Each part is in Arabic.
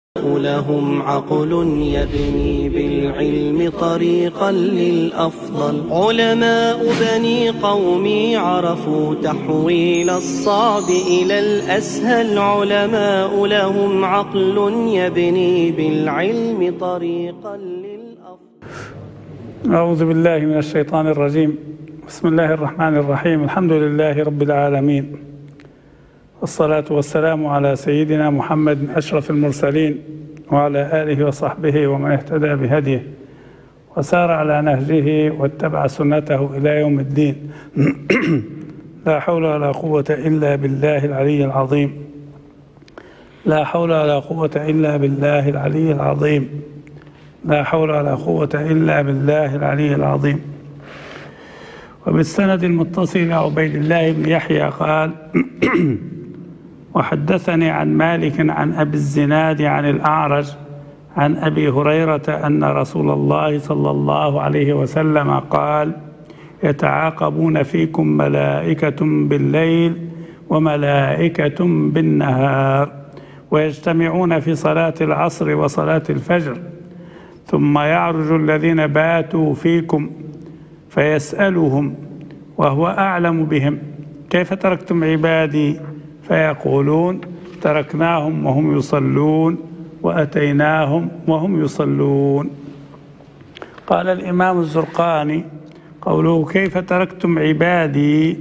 لهم عقل يبني بالعلم طريقا للأفضل. علماء بني قومي عرفوا تحويل الصعب إلى الأسهل. علماء لهم عقل يبني بالعلم طريقا للأفضل. أعوذ بالله من الشيطان الرجيم. بسم الله الرحمن الرحيم. الحمد لله رب العالمين، والصلاة والسلام على سيدنا محمد أشرف المرسلين وعلى آله وصحبه ومن اهتدى بهديه وسار على نهجه واتبع سنته إلى يوم الدين. لا حول ولا قوة إلا بالله العلي العظيم. لا حول ولا قوة إلا بالله العلي العظيم. لا حول ولا قوة إلا بالله العلي العظيم. وبالسند المتصل إلى عبيد الله بن يحيى قال: وحدثني عن مالك عن أبي الزناد عن الأعرج عن أبي هريرة أن رسول الله صلى الله عليه وسلم قال: يتعاقبون فيكم ملائكة بالليل وملائكة بالنهار، ويجتمعون في صلاة العصر وصلاة الفجر، ثم يعرج الذين باتوا فيكم فيسألهم وهو أعلم بهم: كيف تركتم عبادي؟ فيقولون: تركناهم وهم يصلون وأتيناهم وهم يصلون. قال الإمام الزرقاني: قوله كيف تركتم عبادي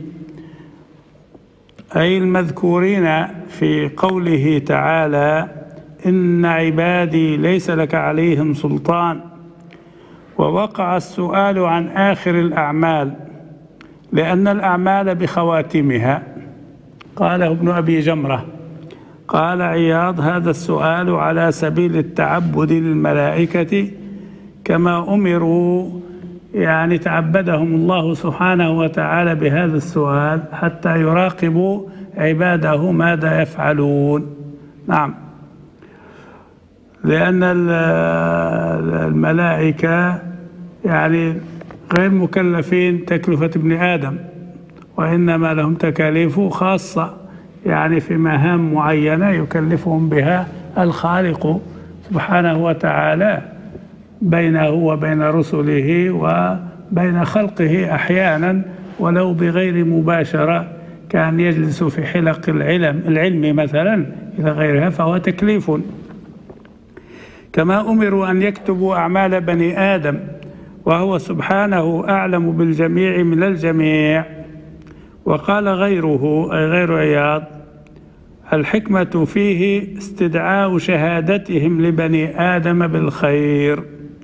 أي المذكورين في قوله تعالى: إن عبادي ليس لك عليهم سلطان. ووقع السؤال عن آخر الأعمال لأن الأعمال بخواتمها. قاله ابن أبي جمرة. قال عياض: هذا السؤال على سبيل التعبد للملائكة كما أمروا، يعني تعبدهم الله سبحانه وتعالى بهذا السؤال حتى يراقبوا عباده ماذا يفعلون. نعم، لأن الملائكة يعني غير مكلفين تكلفة ابن آدم، وإنما لهم تكاليف خاصة، يعني في مهام معينة يكلفهم بها الخالق سبحانه وتعالى بينه وبين رسله وبين خلقه أحيانا ولو بغير مباشرة، كان يجلس في حلق العلم مثلا إلى غيرها، فهو تكليف. كما أمروا أن يكتبوا أعمال بني آدم، وهو سبحانه أعلم بالجميع من الجميع. وقال غيره أي غير عياض: الحكمة فيه استدعاء شهادتهم لبني آدم بالخير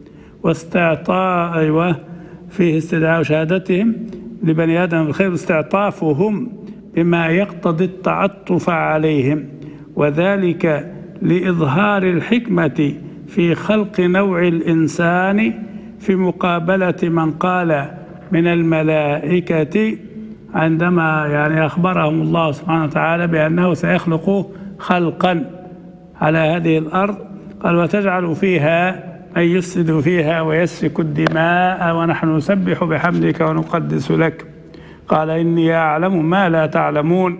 فيه استدعاء شهادتهم لبني آدم بالخير واستعطافهم بما يقتضي التعطف عليهم، وذلك لإظهار الحكمة في خلق نوع الإنسان في مقابلة من قال من الملائكة عندما يعني أخبرهم الله سبحانه وتعالى بأنه سيخلق خلقا على هذه الأرض. قال: وتجعل فيها من يفسد فيها ويسفك الدماء ونحن نسبح بحمدك ونقدس لك. قال: إني أعلم ما لا تعلمون.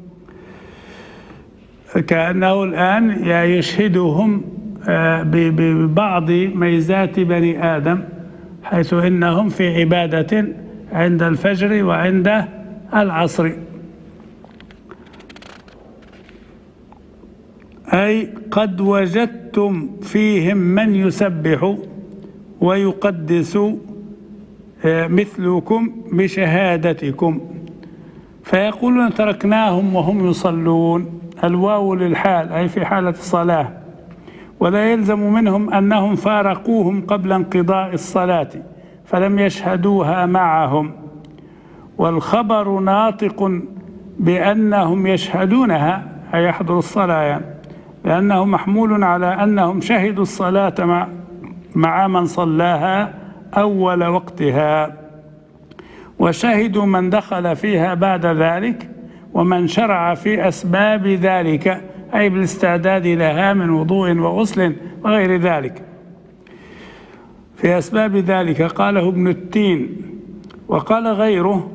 كأنه الآن يشهدهم ببعض ميزات بني آدم، حيث إنهم في عبادة عند الفجر وعند العصر، أي قد وجدتم فيهم من يسبح ويقدس مثلكم بشهادتكم، فيقولون: تركناهم وهم يصلون. الواو للحال أي في حالة الصلاة، ولا يلزم منهم أنهم فارقوهم قبل انقضاء الصلاة فلم يشهدوها معهم، والخبر ناطق بأنهم يشهدونها أي يحضروا الصلاة، يعني لأنه محمول على أنهم شهدوا الصلاة مع من صلاها أول وقتها، وشهدوا من دخل فيها بعد ذلك ومن شرع في أسباب ذلك، أي بالاستعداد لها من وضوء وغسل وغير ذلك. في أسباب ذلك قاله ابن التين. وقال غيره: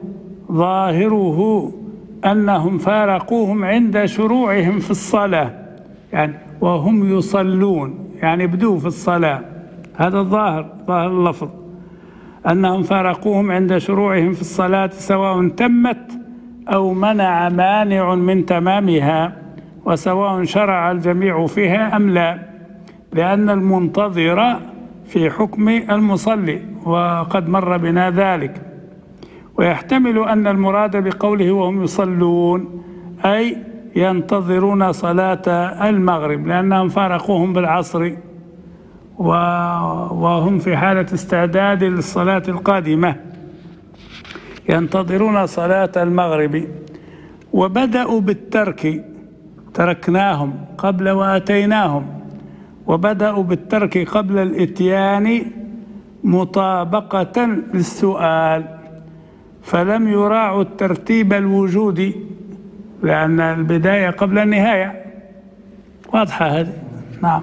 ظاهره أنهم فارقوهم عند شروعهم في الصلاة، يعني وهم يصلون، يعني بدوا في الصلاة، هذا ظاهر اللفظ، أنهم فارقوهم عند شروعهم في الصلاة سواء تمت أو منع مانع من تمامها، وسواء شرع الجميع فيها أم لا، لأن المنتظر في حكم المصلي، وقد مر بنا ذلك. ويحتمل أن المراد بقوله وهم يصلون أي ينتظرون صلاة المغرب، لأنهم فارقوهم بالعصر وهم في حالة استعداد للصلاة القادمة، ينتظرون صلاة المغرب. وبدأوا بالترك، تركناهم قبل وأتيناهم، وبدأوا بالترك قبل الإتيان مطابقة للسؤال، فلم يراعوا الترتيب الوجودي، لأن البداية قبل النهاية، واضحة هذه؟ نعم.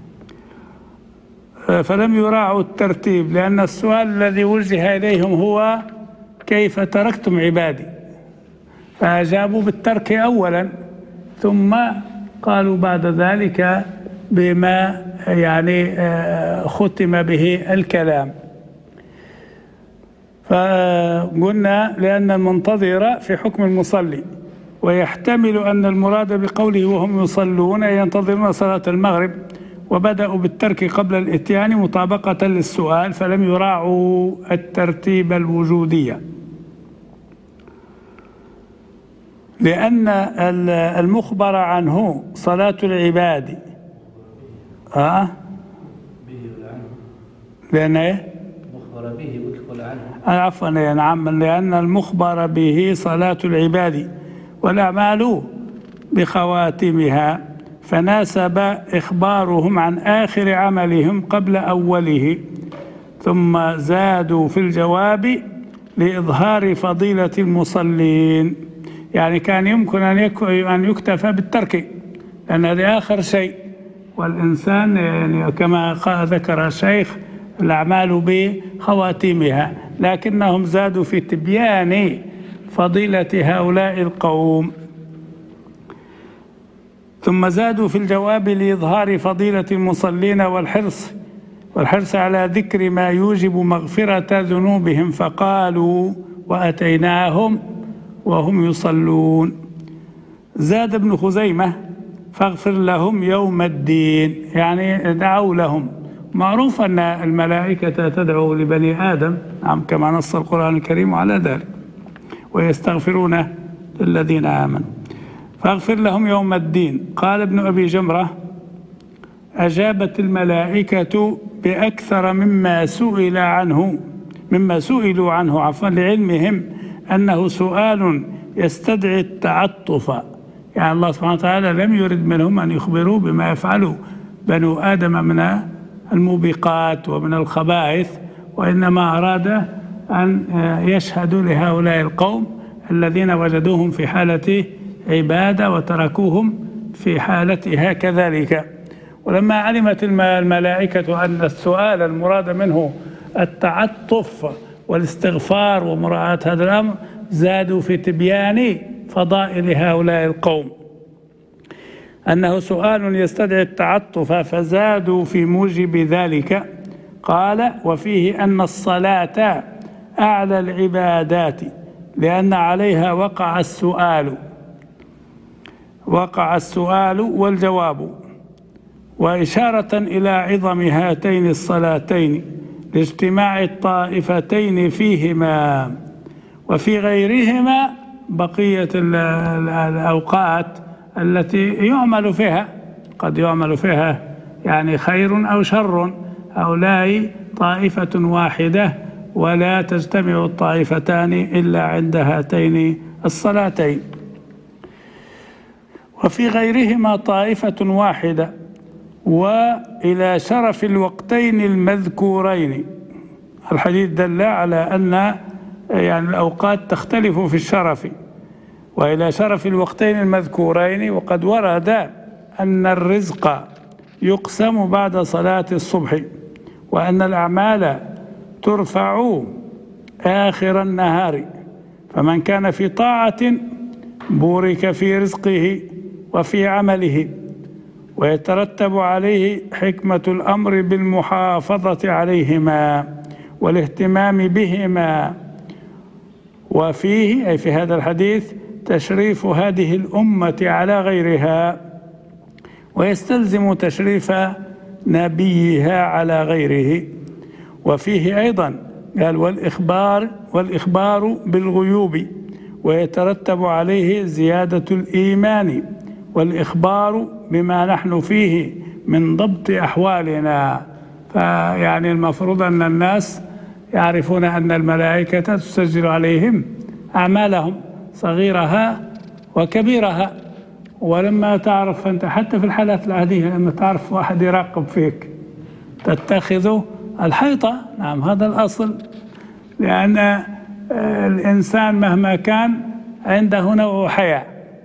فلم يراعوا الترتيب، لأن السؤال الذي وجه إليهم هو كيف تركتم عبادي، فأجابوا بالترك أولا، ثم قالوا بعد ذلك بما يعني ختم به الكلام. فقلنا لأن المنتظر في حكم المصلي، ويحتمل أن المراد بقوله وهم يصلون ينتظرون صلاة المغرب، وبدأوا بالترك قبل الإتيان مطابقة للسؤال، فلم يراعوا الترتيب الوجودي، لأن المخبر عنه صلاة العباد لأن مخبر به أدخل عنه عفوا يا نعم، لأن المخبر به صلاة العباد والأعمال بخواتمها، فناسب إخبارهم عن آخر عملهم قبل أوله، ثم زادوا في الجواب لإظهار فضيلة المصلين. يعني كان يمكن أن يكتفى بالترك، لأن هذا آخر شيء، والإنسان يعني كما ذكر الشيخ الأعمال بخواتيمها، لكنهم زادوا في تبيان فضيلة هؤلاء القوم. ثم زادوا في الجواب لإظهار فضيلة المصلين والحرص على ذكر ما يوجب مغفرة ذنوبهم، فقالوا وأتيناهم وهم يصلون. زاد ابن خزيمة فاغفر لهم يوم الدين، يعني دعوا لهم. معروف أن الملائكة تدعو لبني آدم، كما نص القرآن الكريم على ذلك، ويستغفرون للذين آمنوا، فاغفر لهم يوم الدين. قال ابن أبي جمرة أجابت الملائكة بأكثر مما سئلوا عنه لعلمهم أنه سؤال يستدعي التعطف، يعني الله سبحانه وتعالى لم يرد منهم أن يخبروا بما يفعله بنو آدم من الموبقات ومن الخبائث، وإنما أراد أن يشهدوا لهؤلاء القوم الذين وجدوهم في حالة عبادة وتركوهم في حالتها كذلك. ولما علمت الملائكة أن السؤال المراد منه التعطف والاستغفار ومراعاة هذا الأمر، زادوا في تبيان فضائل هؤلاء القوم، أنه سؤال يستدعي التعطف، فزادوا في موجب ذلك. قال وفيه أن الصلاة أعلى العبادات، لأن عليها وقع السؤال والجواب، وإشارة إلى عظم هاتين الصلاتين لاجتماع الطائفتين فيهما، وفي غيرهما بقية الأوقات التي يعمل فيها، قد يعمل فيها يعني خير أو شر، هؤلاء طائفة واحدة ولا تجتمع الطائفتان إلا عند هاتين الصلاتين. وفي غيرهما طائفة واحدة، وإلى شرف الوقتين المذكورين. الحديث دل على أن يعني الأوقات تختلف في الشرف، وإلى شرف الوقتين المذكورين. وقد ورد أن الرزق يقسم بعد صلاة الصبح، وأن الأعمال ترفع آخر النهار، فمن كان في طاعة بورك في رزقه وفي عمله، ويترتب عليه حكمة الأمر بالمحافظة عليهما والاهتمام بهما. وفيه أي في هذا الحديث تشريف هذه الأمة على غيرها، ويستلزم تشريف نبيها على غيره. وفيه أيضا قال والإخبار بالغيوب، ويترتب عليه زيادة الإيمان، والإخبار بما نحن فيه من ضبط أحوالنا. فيعني المفروض أن الناس يعرفون أن الملائكة تسجل عليهم أعمالهم صغيرها وكبيرها. ولما تعرف أنت حتى في الحالات العادية لما تعرف واحد يراقب فيك تتخذ الحيطة، نعم هذا الأصل، لأن الإنسان مهما كان عنده نوع حياء،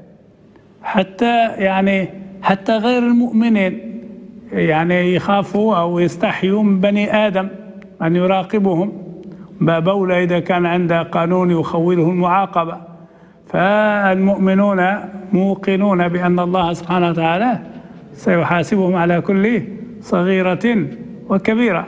حتى غير المؤمنين يعني يخافوا أو يستحيوا من بني آدم أن يراقبهم، باب أولى إذا كان عنده قانون يخوله المعاقبة. فالمؤمنون موقنون بأن الله سبحانه وتعالى سيحاسبهم على كل صغيرة وكبيرة.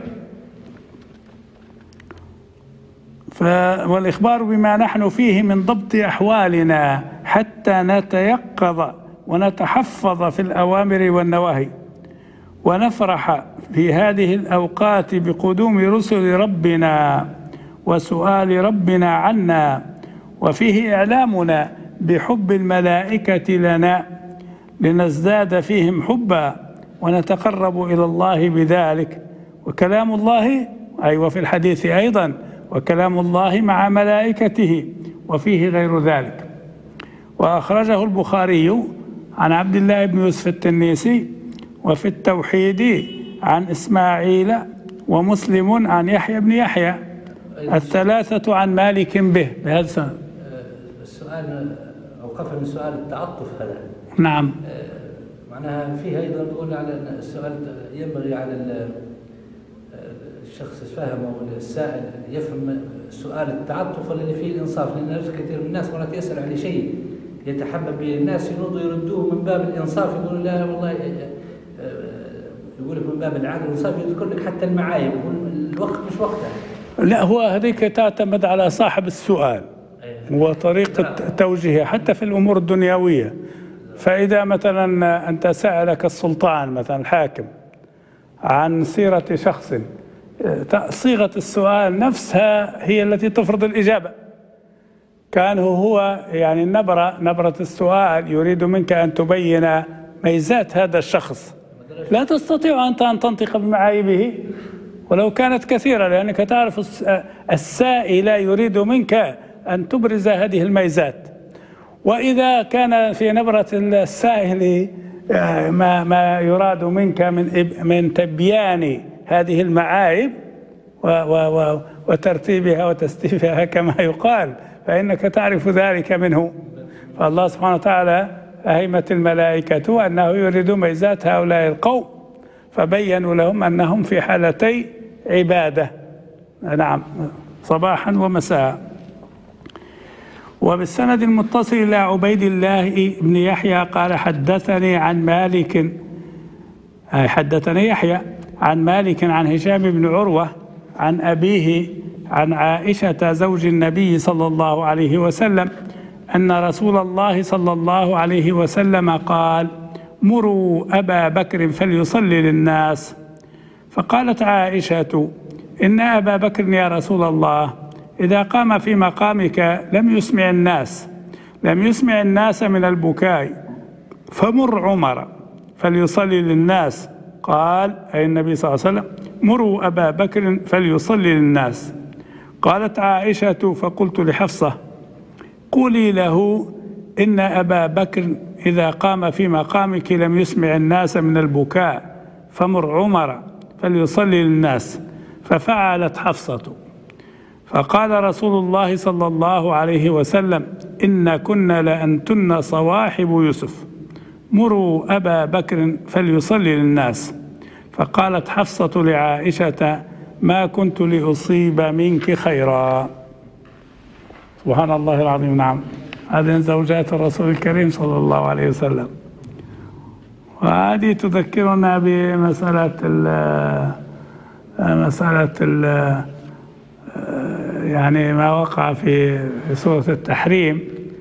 والإخبار بما نحن فيه من ضبط أحوالنا حتى نتيقظ ونتحفظ في الأوامر والنواهي، ونفرح في هذه الأوقات بقدوم رسل ربنا وسؤال ربنا عنا. وفيه إعلامنا بحب الملائكة لنا لنزداد فيهم حبا ونتقرب إلى الله بذلك. وكلام الله وفي الحديث أيضا وكلام الله مع ملائكته، وفيه غير ذلك. وأخرجه البخاري عن عبد الله بن يوسف التنيسي وفي التوحيد عن إسماعيل، ومسلم عن يحيى بن يحيى، الثلاثة عن مالك به بهذا السنة. السؤال أوقفنا من سؤال التعطف هذا. نعم. معناها فيه أيضا نقول على السؤال ينبغي على الشخص يفهم أو السائل يفهم سؤال التعطف الذي فيه الإنصاف، لأن كثير من الناس مرات يسأل على شيء يتحبب به الناس يردوه من باب الإنصاف، يقول لا والله يقول لك من باب العدل والإنصاف، يذكر لك حتى المعايب، الوقت مش وقتها. لا، هو هذيك تعتمد على صاحب السؤال وطريقة توجيهه حتى في الأمور الدنيوية. فإذا مثلا أنت سألك السلطان مثلا الحاكم عن سيرة شخص، صيغة السؤال نفسها هي التي تفرض الإجابة. كان هو يعني نبرة السؤال يريد منك أن تبين ميزات هذا الشخص، لا تستطيع أنت أن تنطق بمعايبه ولو كانت كثيرة، لأنك تعرف السائل يريد منك أن تبرز هذه الميزات. وإذا كان في نبرة السائل ما يراد منك من تبيان هذه المعايب وترتيبها وتستيفها كما يقال، فإنك تعرف ذلك منه. فالله سبحانه وتعالى أهمت الملائكة أنه يريد ميزات هؤلاء القوم، فبينوا لهم أنهم في حالتي عبادة، نعم، صباحا ومساء. وبالسند المتصل إلى عبيد الله بن يحيى قال حدثني يحيى عن مالك عن هشام بن عروة عن أبيه عن عائشة زوج النبي صلى الله عليه وسلم أن رسول الله صلى الله عليه وسلم قال: مروا أبا بكر فليصلي للناس. فقالت عائشة: إن أبا بكر يا رسول الله إذا قام في مقامك لم يسمع الناس من البكاء، فمر عمر فليصلي للناس. قال أي النبي صلى الله عليه وسلم: مروا أبا بكر فليصلي للناس. قالت عائشة: فقلت لحفصة: قولي له إن أبا بكر إذا قام في مقامك لم يسمع الناس من البكاء، فمر عمر فليصلي للناس. ففعلت حفصة. فقال رسول الله صلى الله عليه وسلم: إن كن لأنتن صواحب يوسف، مروا أبا بكر فليصلي للناس. فقالت حفصة لعائشة: ما كنت لأصيب منك خيرا. سبحان الله العظيم. نعم، هذه زوجات الرسول الكريم صلى الله عليه وسلم. وهذه تذكرنا بمسألة يعني ما وقع في سورة التحريم،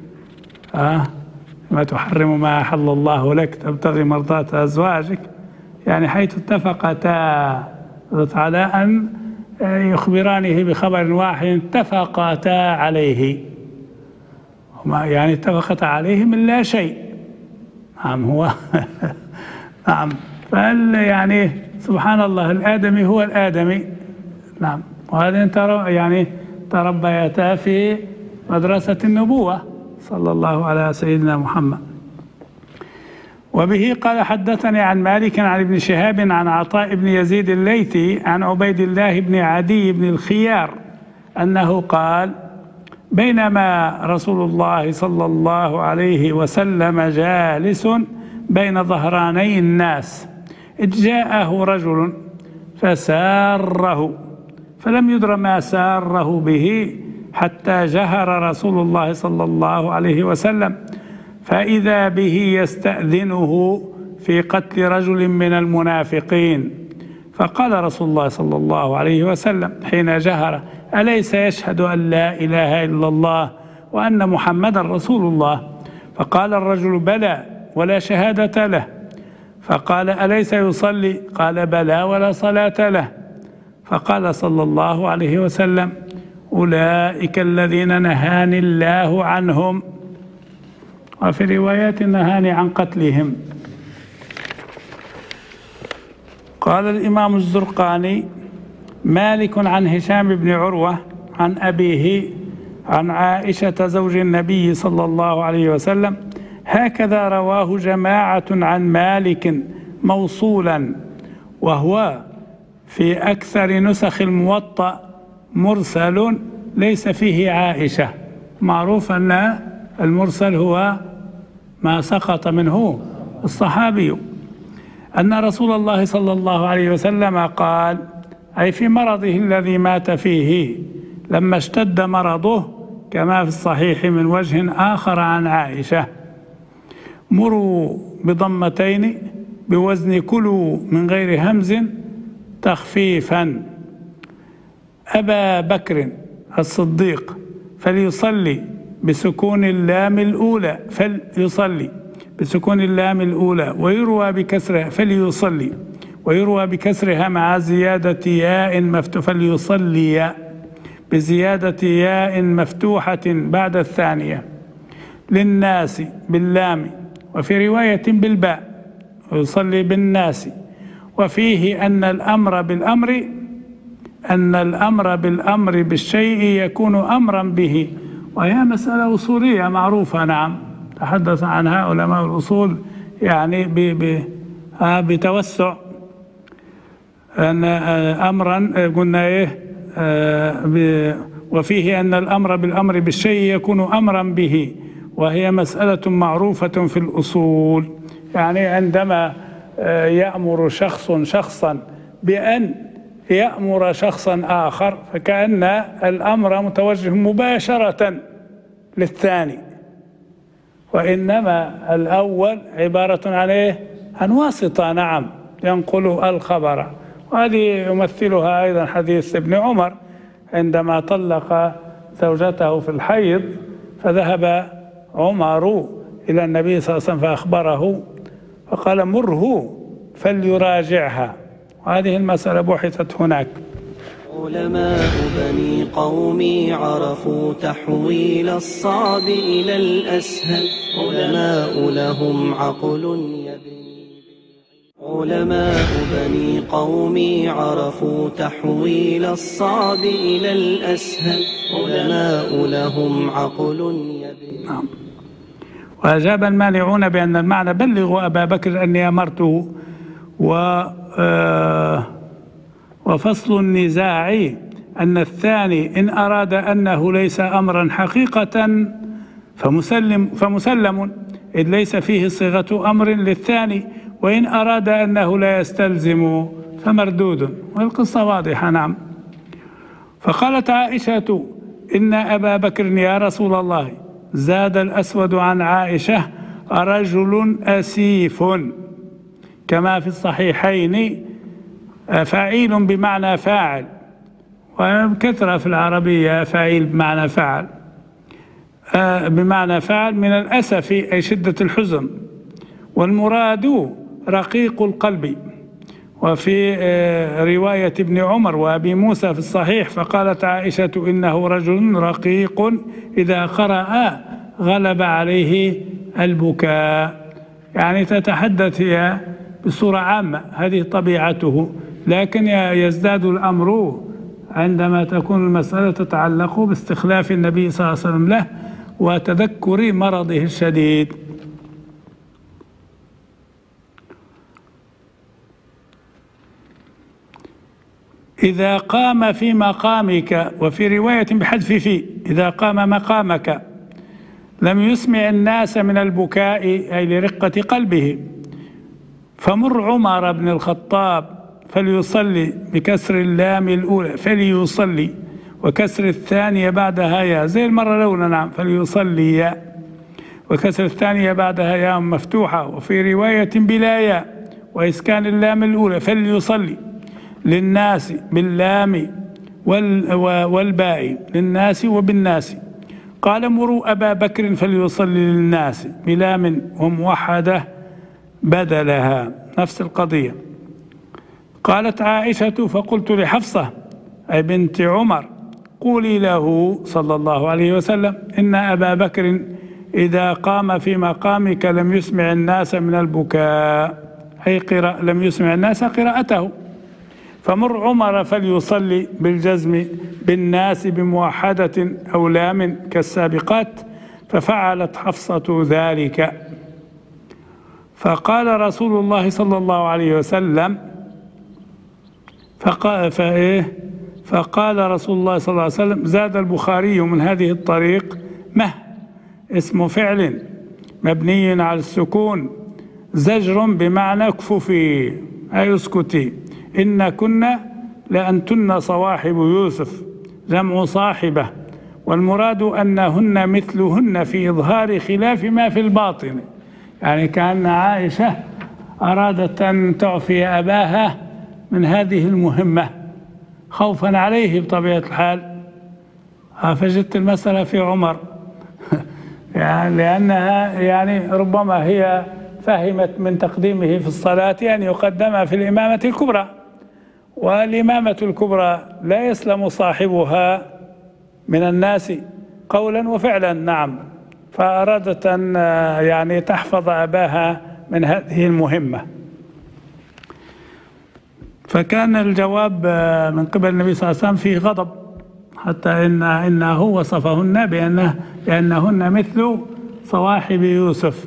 ما تحرم ما أحل الله لك تبتغي مرضات أزواجك، يعني حيث اتفقتا على أن يخبرانه بخبر واحد اتفقتا عليه، يعني اتفقتا عليه من لا شيء. نعم هو نعم، فقال يعني سبحان الله الآدمي هو الآدمي. نعم، وهذا يعني تربيتا في مدرسة النبوة صلى الله على سيدنا محمد. وبه قال حدثني عن مالك عن ابن شهاب عن عطاء بن يزيد الليثي عن عبيد الله بن عدي بن الخيار أنه قال: بينما رسول الله صلى الله عليه وسلم جالس بين ظهراني الناس إذ جاءه رجل فساره، فلم يدر ما ساره به حتى جهر رسول الله صلى الله عليه وسلم، فإذا به يستأذنه في قتل رجل من المنافقين، فقال رسول الله صلى الله عليه وسلم حين جهر: أليس يشهد أن لا إله إلا الله وأن محمدا رسول الله؟ فقال الرجل: بلى ولا شهادة له. فقال: أليس يصلي؟ قال: بلى ولا صلاة له. فقال صلى الله عليه وسلم: أولئك الذين نهاني الله عنهم، وفي روايات نهاني عن قتلهم. قال الإمام الزرقاني: مالك عن هشام بن عروة عن أبيه عن عائشة زوج النبي صلى الله عليه وسلم هكذا رواه جماعة عن مالك موصولا، وهو في أكثر نسخ الموطأ مرسل ليس فيه عائشة. معروف أن المرسل هو ما سقط منه الصحابي، أن رسول الله صلى الله عليه وسلم قال، أي في مرضه الذي مات فيه لما اشتد مرضه، كما في الصحيح من وجه آخر عن عائشة: مروا بضمتين بوزن كلوا من غير همز تخفيفا أبا بكر الصديق فليصلي بسكون اللام الأولى، فليصلي بسكون اللام الأولى، ويروى بكسرها فليصلي، ويروى بكسرها مع زيادة ياء مفتوحة، فليصلي بزيادة ياء مفتوحة بعد الثانية، للناس باللام، وفي رواية بالباء، ويصلي بالناس. وفيه أن الأمر بالأمر بالشيء يكون أمرا به، وهي مسألة أصولية معروفة. نعم، تحدث عنها علماء الأصول يعني بتوسع، أن أمرا قلنا وفيه أن الأمر بالأمر بالشيء يكون أمرا به، وهي مسألة معروفة في الأصول. يعني عندما يأمر شخصا بأن يأمر شخصا آخر، فكأن الأمر متوجه مباشرة للثاني، وإنما الأول عبارة عن إيه؟ عن واسطة. نعم، ينقل الخبر. وهذه يمثلها أيضا حديث ابن عمر عندما طلق زوجته في الحيض، فذهب عمر إلى النبي صلى الله عليه وسلم فأخبره، فقال: مره فليراجعها. وهذه المسألة بحثت هناك. علماء بني قومي عرفوا تحويل الصعب إلى الأسهل، علماء لهم عقل يبني. علماء بني قومي عرفوا تحويل الصعب إلى الأسهل، علماء لهم عقل يبني. نعم. وأجاب المانعون بأن المعنى: بلغوا أبا بكر أني أمرته. وفصل النزاع أن الثاني إن أراد أنه ليس أمرا حقيقة فمسلم، إذ ليس فيه صيغة أمر للثاني، وإن أراد أنه لا يستلزم فمردود. والقصة واضحة. نعم. فقالت عائشة: إن أبا بكر يا رسول الله. زاد الأسود عن عائشة: رجل أسيف، كما في الصحيحين فعيل بمعنى فاعل، وكثرة في العربية فعيل بمعنى فاعل من الأسف أي شدة الحزن، والمراد رقيق القلب. وفي رواية ابن عمر وأبي موسى في الصحيح فقالت عائشة إنه رجل رقيق إذا قرأ غلب عليه البكاء، يعني تتحدث هي بصورة عامة، هذه طبيعته، لكن يزداد الأمر عندما تكون المسألة تتعلق باستخلاف النبي صلى الله عليه وسلم له وتذكر مرضه الشديد. إذا قام في مقامك، وفي رواية بحذف في، إذا قام مقامك لم يسمع الناس من البكاء أي لرقة قلبه، فمر عمر بن الخطاب فليصلي بكسر اللام الأولى فليصلي، وكسر الثانية بعدها يا زي المرة الأولى، نعم، فليصلي يا، وكسر الثانية بعدها يا مفتوحة، وفي رواية بلا يا وإسكان اللام الأولى فليصلي للناس باللام والباء للناس وبالناس. قال مروا أبا بكر فليصلي للناس بلام وموحدة بدلها، نفس القضية. قالت عائشة فقلت لحفصة أي بنت عمر قولي له صلى الله عليه وسلم إن أبا بكر إذا قام في مقامك لم يسمع الناس من البكاء، أي لم يسمع الناس قراءته، فمر عمر فليصلي بالجزم بالناس بموحدة أو لام كالسابقات، ففعلت حفصة ذلك. فقال رسول الله صلى الله عليه وسلم فقال رسول الله صلى الله عليه وسلم زاد البخاري من هذه الطريق مه اسم فعل مبني على السكون زجر بمعنى اكففي أي اسكتي، إن كنا لأنتن صواحب يوسف جمع صاحبة، والمراد أنهن مثلهن في إظهار خلاف ما في الباطن، يعني كأن عائشة أرادت أن تعفي أباها من هذه المهمة خوفا عليه بطبيعة الحال، فجدت المسألة في عمر يعني لأنها يعني ربما هي فهمت من تقديمه في الصلاة أن يقدمها في الإمامة الكبرى، والإمامة الكبرى لا يسلم صاحبها من الناس قولا وفعلا، نعم، فأرادت أن يعني تحفظ أباها من هذه المهمة. فكان الجواب من قبل النبي صلى الله عليه وسلم فيه غضب، حتى إنه وصفهن بأنهن مثل صواحب يوسف،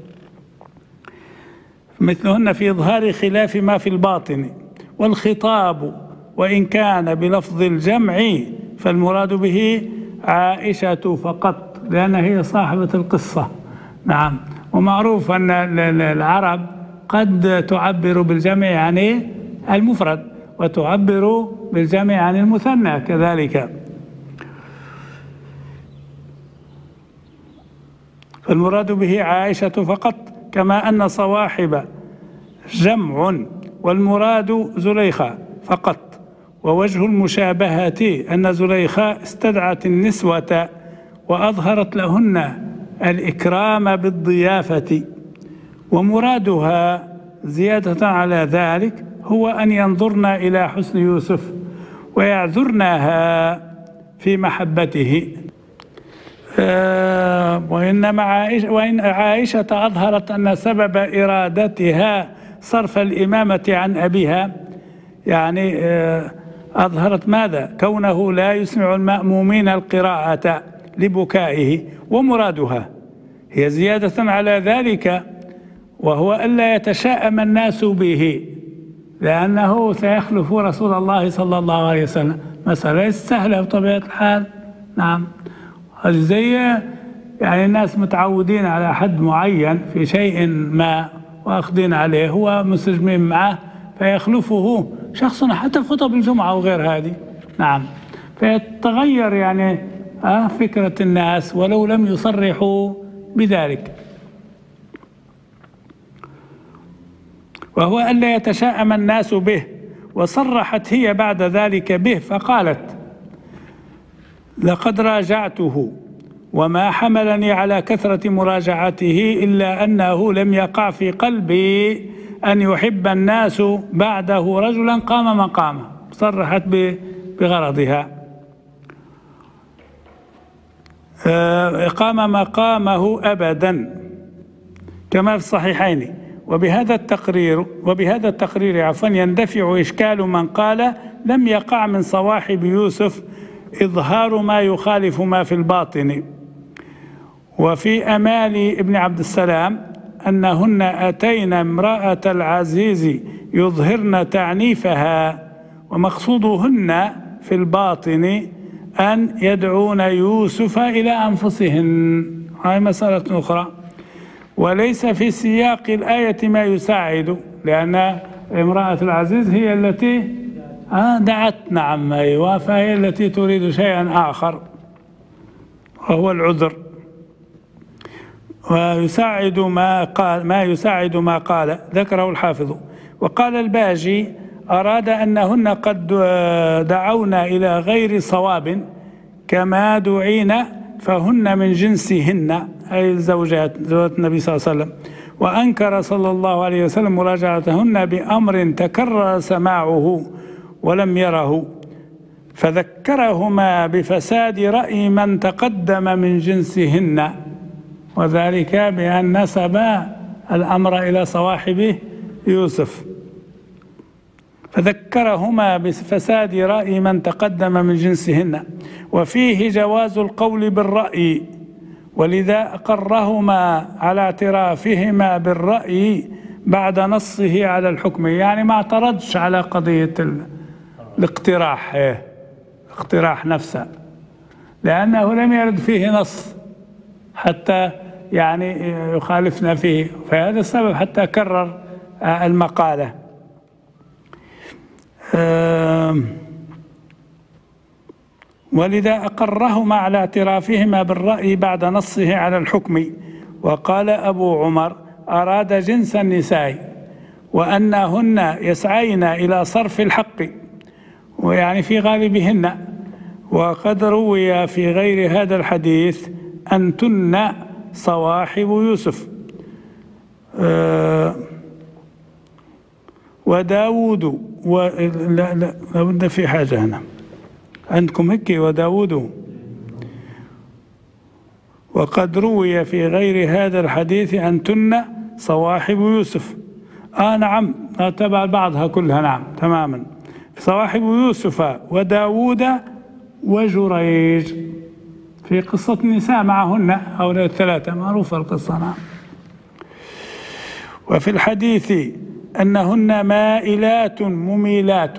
مثلهن في إظهار خلاف ما في الباطن. والخطاب وإن كان بلفظ الجمع فالمراد به عائشة فقط، لأنها هي صاحبة القصة، نعم، ومعروف أن العرب قد تعبر بالجمع عن المفرد وتعبر بالجمع عن المثنى كذلك، فالمراد به عائشة فقط، كما أن صواحب جمع والمراد زليخة فقط. ووجه المشابهة أن زليخة استدعت النسوة وأظهرت لهن الإكرام بالضيافة، ومرادها زيادة على ذلك هو أن ينظرن إلى حسن يوسف ويعذرنها في محبته. وإن عائشة أظهرت أن سبب إرادتها صرف الإمامة عن أبيها، يعني أظهرت ماذا؟ كونه لا يسمع المأمومين القراءة لبكائه، ومرادها هي زيادة على ذلك، وهو ألا يتشاءم الناس به، لأنه سيخلف رسول الله صلى الله عليه وسلم، مسألة سهلة بطبيعة الحال، نعم، زي يعني الناس متعودين على حد معين في شيء ما واخذين عليه هو منسجمين معه، فيخلفه شخص حتى في خطب الجمعة وغير هذه، نعم، فيتغير يعني فكرة الناس ولو لم يصرحوا بذلك. وهو ألا يتشاءم الناس به. وصرحت هي بعد ذلك به فقالت: لقد راجعته، وما حملني على كثرة مراجعته إلا أنه لم يقع في قلبي أن يحب الناس بعده رجلا قام مقامه. صرحت بغرضها، قام مقامه أبدا كما في الصحيحين. وبهذا التقرير يندفع إشكال من قال لم يقع من صواحب يوسف إظهار ما يخالف ما في الباطن. وفي أمال ابن عبد السلام أنهن أتين امرأة العزيز يظهرن تعنيفها، ومقصودهن في الباطن أن يدعون يوسف إلى أنفسهن. هذه مسألة أخرى، وليس في سياق الآية ما يساعد، لأن امرأة العزيز هي التي دعت، نعم أيوة، فهي التي تريد شيئا آخر وهو العذر. ويساعد ما قال ذكره الحافظ. وقال الباجي: أراد أنهن قد دعونا إلى غير صواب كما دعينا، فهن من جنسهن، أي الزوجات النبي صلى الله عليه وسلم. وأنكر صلى الله عليه وسلم مراجعتهن بأمر تكرر سماعه ولم يره، فذكرهما بفساد رأي من تقدم من جنسهن، وذلك بأن نسب الأمر إلى صواحب يوسف، فذكرهما بفساد رأي من تقدم من جنسهن. وفيه جواز القول بالرأي، ولذا أقرهما على اعترافهما بالرأي بعد نصه على الحكم، يعني ما اعترضش على قضية الاقتراح نفسه، لأنه لم يرد فيه نص حتى يعني يخالفنا فيه، فهذا السبب حتى كرر المقالة. ولذا أقرهما على اعترافهما بالرأي بعد نصه على الحكم. وقال أبو عمر: أراد جنس النساء، وأنهن يسعين إلى صرف الحق، ويعني في غالبهن. وقد روي في غير هذا الحديث: أنتن صواحب يوسف. وداود لا بد في حاجة هنا عندكم هيك، وداود. وقد روي في غير هذا الحديث: أنتن صواحب يوسف. نعم، تبع بعضها كلها، نعم تماما. صواحب يوسف وداود وجريج، في قصة النساء معهن أو الثلاثة، معروفة القصة، نعم. وفي الحديث أنهن مائلات مميلات.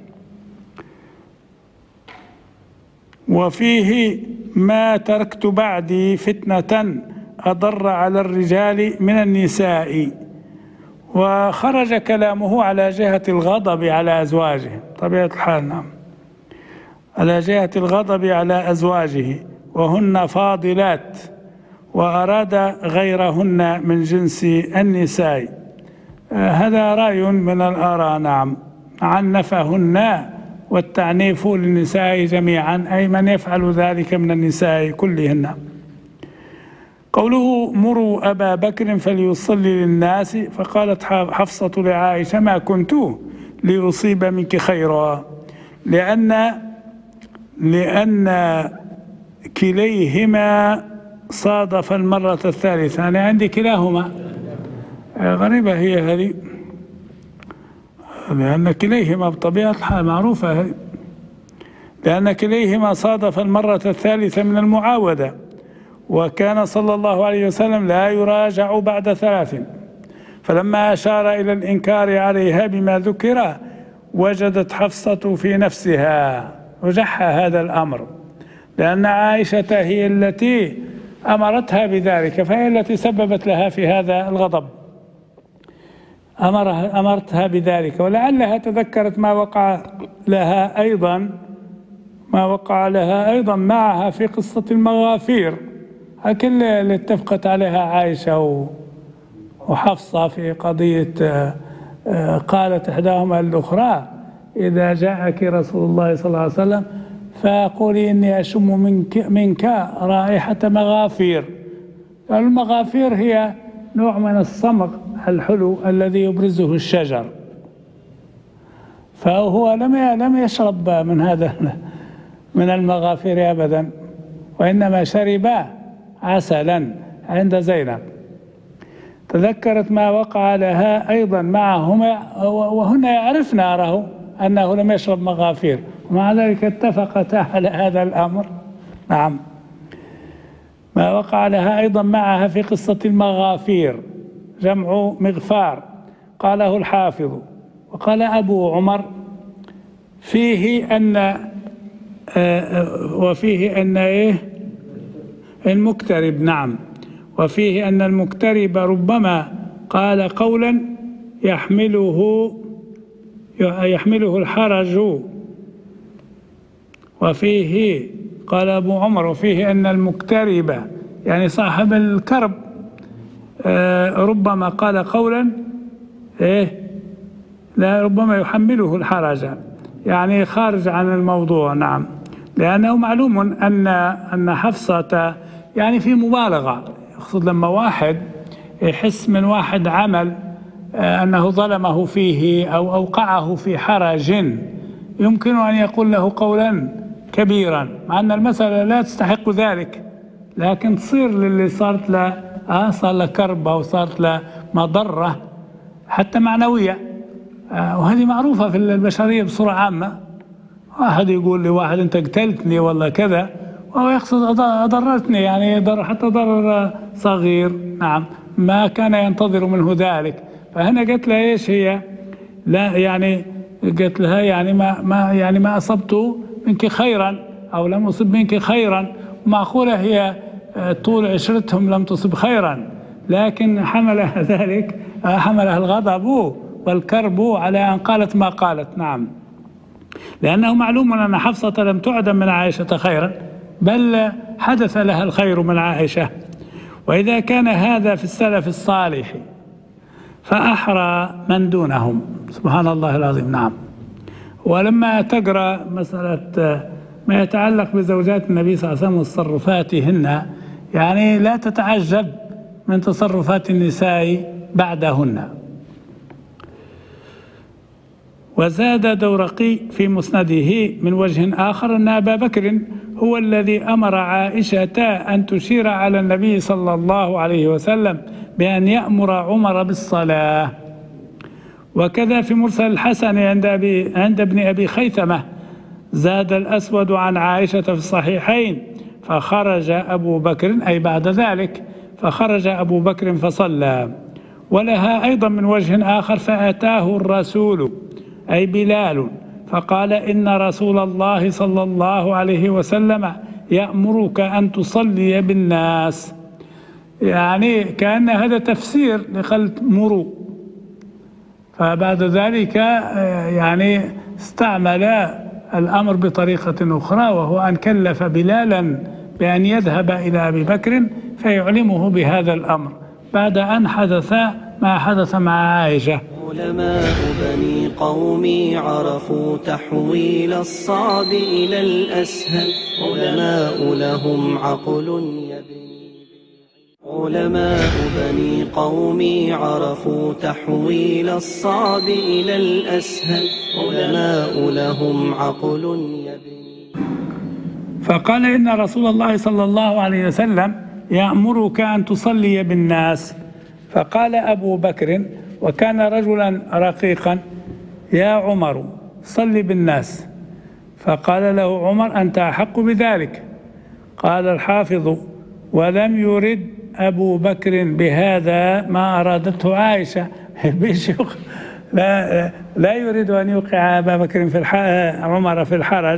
وفيه: ما تركت بعدي فتنة أضر على الرجال من النساء. وخرج كلامه على جهة الغضب على أزواجه، طبيعة الحال، نعم، على جهة الغضب على أزواجه، وهن فاضلات، وأراد غيرهن من جنس النساء. هذا رأي من الآراء، نعم. عنفهن، والتعنيف للنساء جميعا، أي من يفعل ذلك من النساء كلهن. قوله: مروا أبا بكر فليصلي للناس، فقالت حفصة لعائشة: ما كنت ليصيب منك خيرا، لأن كليهما صادف المرة الثالثة. أنا عندي كلاهما، غريبة هي هذه، لأن كليهما بطبيعة الحال معروفة هذه، لأن كليهما صادف المرة الثالثة من المعاودة، وكان صلى الله عليه وسلم لا يراجع بعد 3. فلما أشار إلى الإنكار عليها بما ذكر، وجدت حفصة في نفسها وجح هذا الأمر، لأن عائشة هي التي أمرتها بذلك، فهي التي سببت لها في هذا الغضب، أمرتها بذلك. ولعلها تذكرت ما وقع لها أيضا معها في قصة المغافير، هكذا اللي اتفقت عليها عائشة وحفصة في قضية قالت إحداهما للأخرى: إذا جاءك رسول الله صلى الله عليه وسلم فقولي إني أشم منك رائحة مغافير. المغافير هي نوع من الصمغ الحلو الذي يبرزه الشجر، فهو لم يشرب من هذا من المغافير أبدا، وإنما شرب عسلا عند زينب. تذكرت ما وقع لها أيضا معهما، وهن يعرفن أره أنه لم يشرب مغافير، ومع ذلك اتفقتا على هذا الأمر. نعم. ما وقع لها أيضا معها في قصة المغافير، جمع مغفار. قاله الحافظ وقال أبو عمر فيه أن وفيه أن المكترب. نعم. وفيه أن المكترب ربما قال قولا يحمله الحرج. وفيه قال أبو عمر وفيه أن المكترب يعني صاحب الكرب ربما قال قولا لا ربما يحمله الحرج، يعني خارج عن الموضوع. نعم. لأنه معلوم أن حفصة يعني في مبالغة، يقصد لما واحد يحس من واحد عمل أنه ظلمه فيه أو أوقعه في حرج، يمكن أن يقول له قولا كبيرا، مع أن المسألة لا تستحق ذلك، لكن تصير للي صارت له صار له كرب أو صارت له مضرة حتى معنوية. وهذه معروفة في البشرية بصورة عامة. واحد يقول لواحد أنت قتلتني والله كذا، وهو يقصد أضررتني، يعني حتى ضرر صغير. نعم. ما كان ينتظر منه ذلك. فهنا قلت لها ايش هي؟ لا يعني قلت لها يعني ما أصبت منك خيرا أو لم أصب منك خيرا. معقولة هي طول عشرتهم لم تصب خيرا، لكن حملها ذلك حملها الغضب والكرب على أن قالت ما قالت. نعم. لأنه معلوم أن حفصة لم تعدم من عائشة خيرا، بل حدث لها الخير من عائشة. وإذا كان هذا في السلف الصالح فأحرى من دونهم. سبحان الله العظيم. نعم. ولما تقرأ مسألة ما يتعلق بزوجات النبي صلى الله عليه وسلم وتصرفاتهن، يعني لا تتعجب من تصرفات النساء بعدهن. وزاد دورقي في مسنده من وجه آخر أن أبا بكر هو الذي أمر عائشة أن تشير على النبي صلى الله عليه وسلم بأن يأمر عمر بالصلاة. وكذا في مرسل الحسن عند ابن أبي خيثمة زاد الأسود عن عائشة في الصحيحين فخرج أبو بكر، أي بعد ذلك فخرج أبو بكر فصلى. ولها أيضا من وجه آخر فأتاه الرسول أي بلال فقال إن رسول الله صلى الله عليه وسلم يأمرك أن تصلي بالناس، يعني كأن هذا تفسير لقلت مروا. فبعد ذلك يعني استعمل الأمر بطريقة أخرى، وهو أن كلف بلالا بأن يذهب إلى أبي بكر فيعلمه بهذا الأمر بعد أن حدث ما حدث مع عائشة. علماء بني قومي عرفوا تحويل الصعب إلى الأسهل، علماء لهم عقل يبني. علماء بني قومي عرفوا تحويل الصعب إلى الأسهل، علماء لهم عقل يبني. فقال إن رسول الله صلى الله عليه وسلم يأمرك أن تصلي بالناس. فقال أبو بكر وكان رجلا رقيقا: يا عمر صل بالناس. فقال له عمر: أنت أحق بذلك. قال الحافظ: ولم يرد أبو بكر بهذا ما أرادته عائشة. لا يريد أن يوقع أبا بكر عمر في الحرج،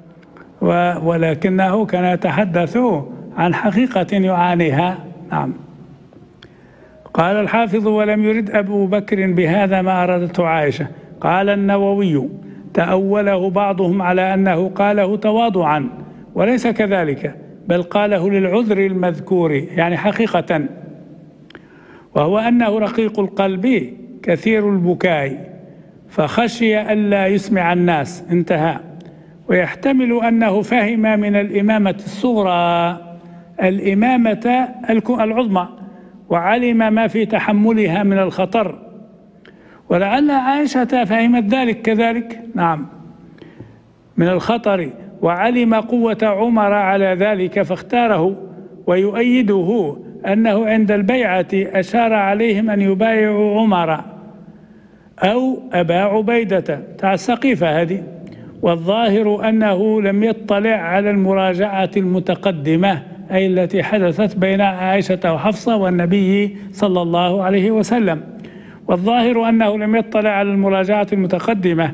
ولكنه كان يتحدث عن حقيقة يعانيها. نعم. قال الحافظ: ولم يرد أبو بكر بهذا ما أرادته عائشة. قال النووي: تأوله بعضهم على أنه قاله تواضعا، وليس كذلك، بل قاله للعذر المذكور، يعني حقيقة، وهو أنه رقيق القلب كثير البكاء فخشي ألا يسمع الناس. انتهى. ويحتمل أنه فهم من الإمامة الصغرى الإمامة العظمى وعلم ما في تحملها من الخطر، ولعل عائشة فهمت ذلك كذلك، نعم، من الخطر، وعلم قوة عمر على ذلك فاختاره. ويؤيده أنه عند البيعة أشار عليهم أن يبايعوا عمر أو أبا عبيدة تاع السقيفة هذه. والظاهر أنه لم يطلع على المراجعة المتقدمة، أي التي حدثت بين عائشة وحفصة والنبي صلى الله عليه وسلم. والظاهر أنه لم يطلع على المراجعة المتقدمة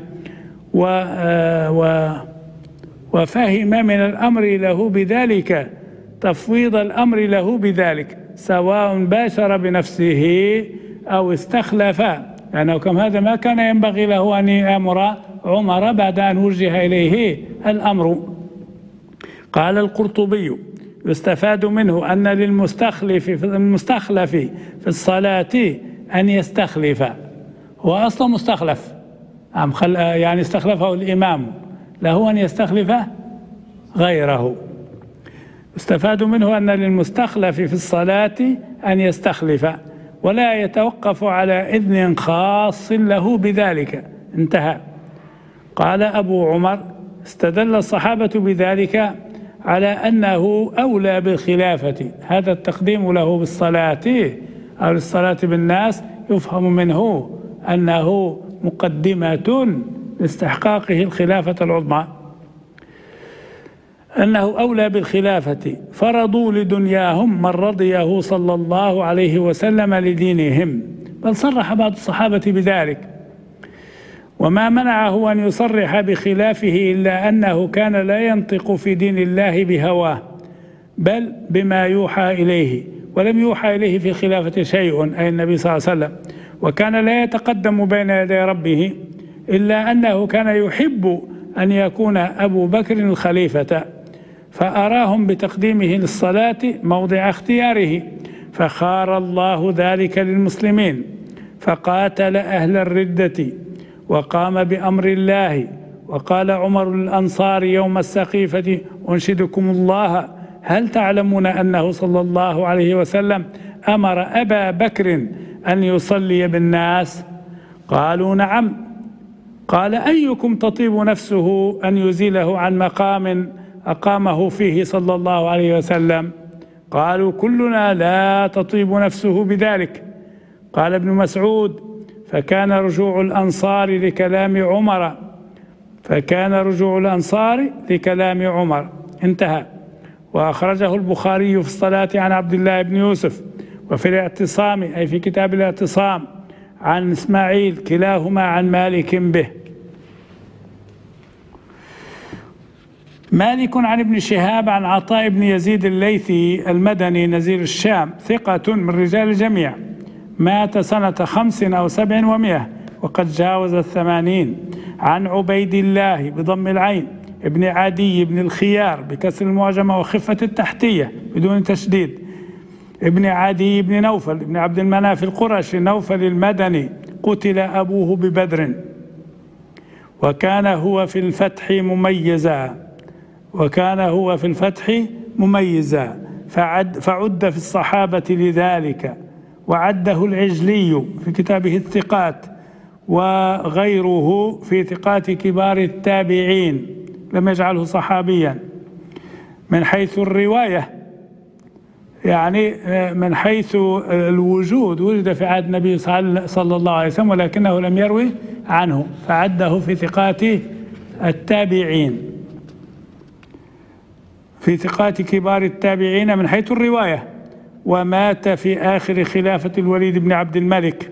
وفهم من الأمر له بذلك تفويض الأمر له بذلك، سواء باشر بنفسه أو استخلف، يعني كم هذا ما كان ينبغي له أن يأمر عمر بعد أن وجه إليه الأمر. قال القرطبي: يستفاد منه أن للمستخلف في الصلاة أن يستخلف. هو أصلا مستخلف، يعني استخلفه الإمام، له أن يستخلف غيره. يستفاد منه أن للمستخلف في الصلاة أن يستخلف ولا يتوقف على إذن خاص له بذلك. انتهى. قال أبو عمر: استدل الصحابة بذلك على أنه أولى بالخلافة. هذا التقديم له بالصلاة أو للصلاة بالناس يفهم منه أنه مقدمة لاستحقاقه الخلافة العظمى، أنه أولى بالخلافة. فرضوا لدنياهم من رضيه صلى الله عليه وسلم لدينهم، بل صرح بعض الصحابة بذلك. وما منعه أن يصرح بخلافه إلا أنه كان لا ينطق في دين الله بهواه، بل بما يوحى إليه، ولم يوحى إليه في الخلافة شيء، أي النبي صلى الله عليه وسلم، وكان لا يتقدم بين يدي ربه، إلا أنه كان يحب أن يكون أبو بكر الخليفة، فأراهم بتقديمه للصلاة موضع اختياره، فخار الله ذلك للمسلمين، فقاتل أهل الردة وقام بأمر الله. وقال عمر للأنصار يوم السقيفة: أنشدكم الله، هل تعلمون أنه صلى الله عليه وسلم أمر أبا بكر أن يصلي بالناس؟ قالوا: نعم. قال: أيكم تطيب نفسه أن يزيله عن مقام أقامه فيه صلى الله عليه وسلم؟ قالوا: كلنا لا تطيب نفسه بذلك. قال ابن مسعود: فكان رجوع الأنصار لكلام عمر. انتهى. وأخرجه البخاري في الصلاة عن عبد الله بن يوسف، وفي الاعتصام أي في كتاب الاعتصام عن إسماعيل، كلاهما عن مالك به. مالك عن ابن شهاب عن عطاء بن يزيد الليثي المدني نزيل الشام، ثقة من رجال الجميع، مات سنة 5 أو 7 و100 وقد جاوز 80. عن عبيد الله بضم العين ابن عدي بن الخيار بكسر المعجمة وخفة التحتية بدون تشديد، ابن عدي بن نوفل ابن عبد المناف القرشي نوفل المدني، قتل أبوه ببدر، وكان هو في الفتح مميزا فعد في الصحابة لذلك، وعده العجلي في كتابه الثقات وغيره في ثقات كبار التابعين، لم يجعله صحابيا. من حيث الرواية يعني من حيث الوجود وجد في عهد النبي صلى الله عليه وسلم، ولكنه لم يروي عنه، فعده في ثقات التابعين، في ثقات كبار التابعين من حيث الرواية. ومات في آخر خلافة الوليد بن عبد الملك.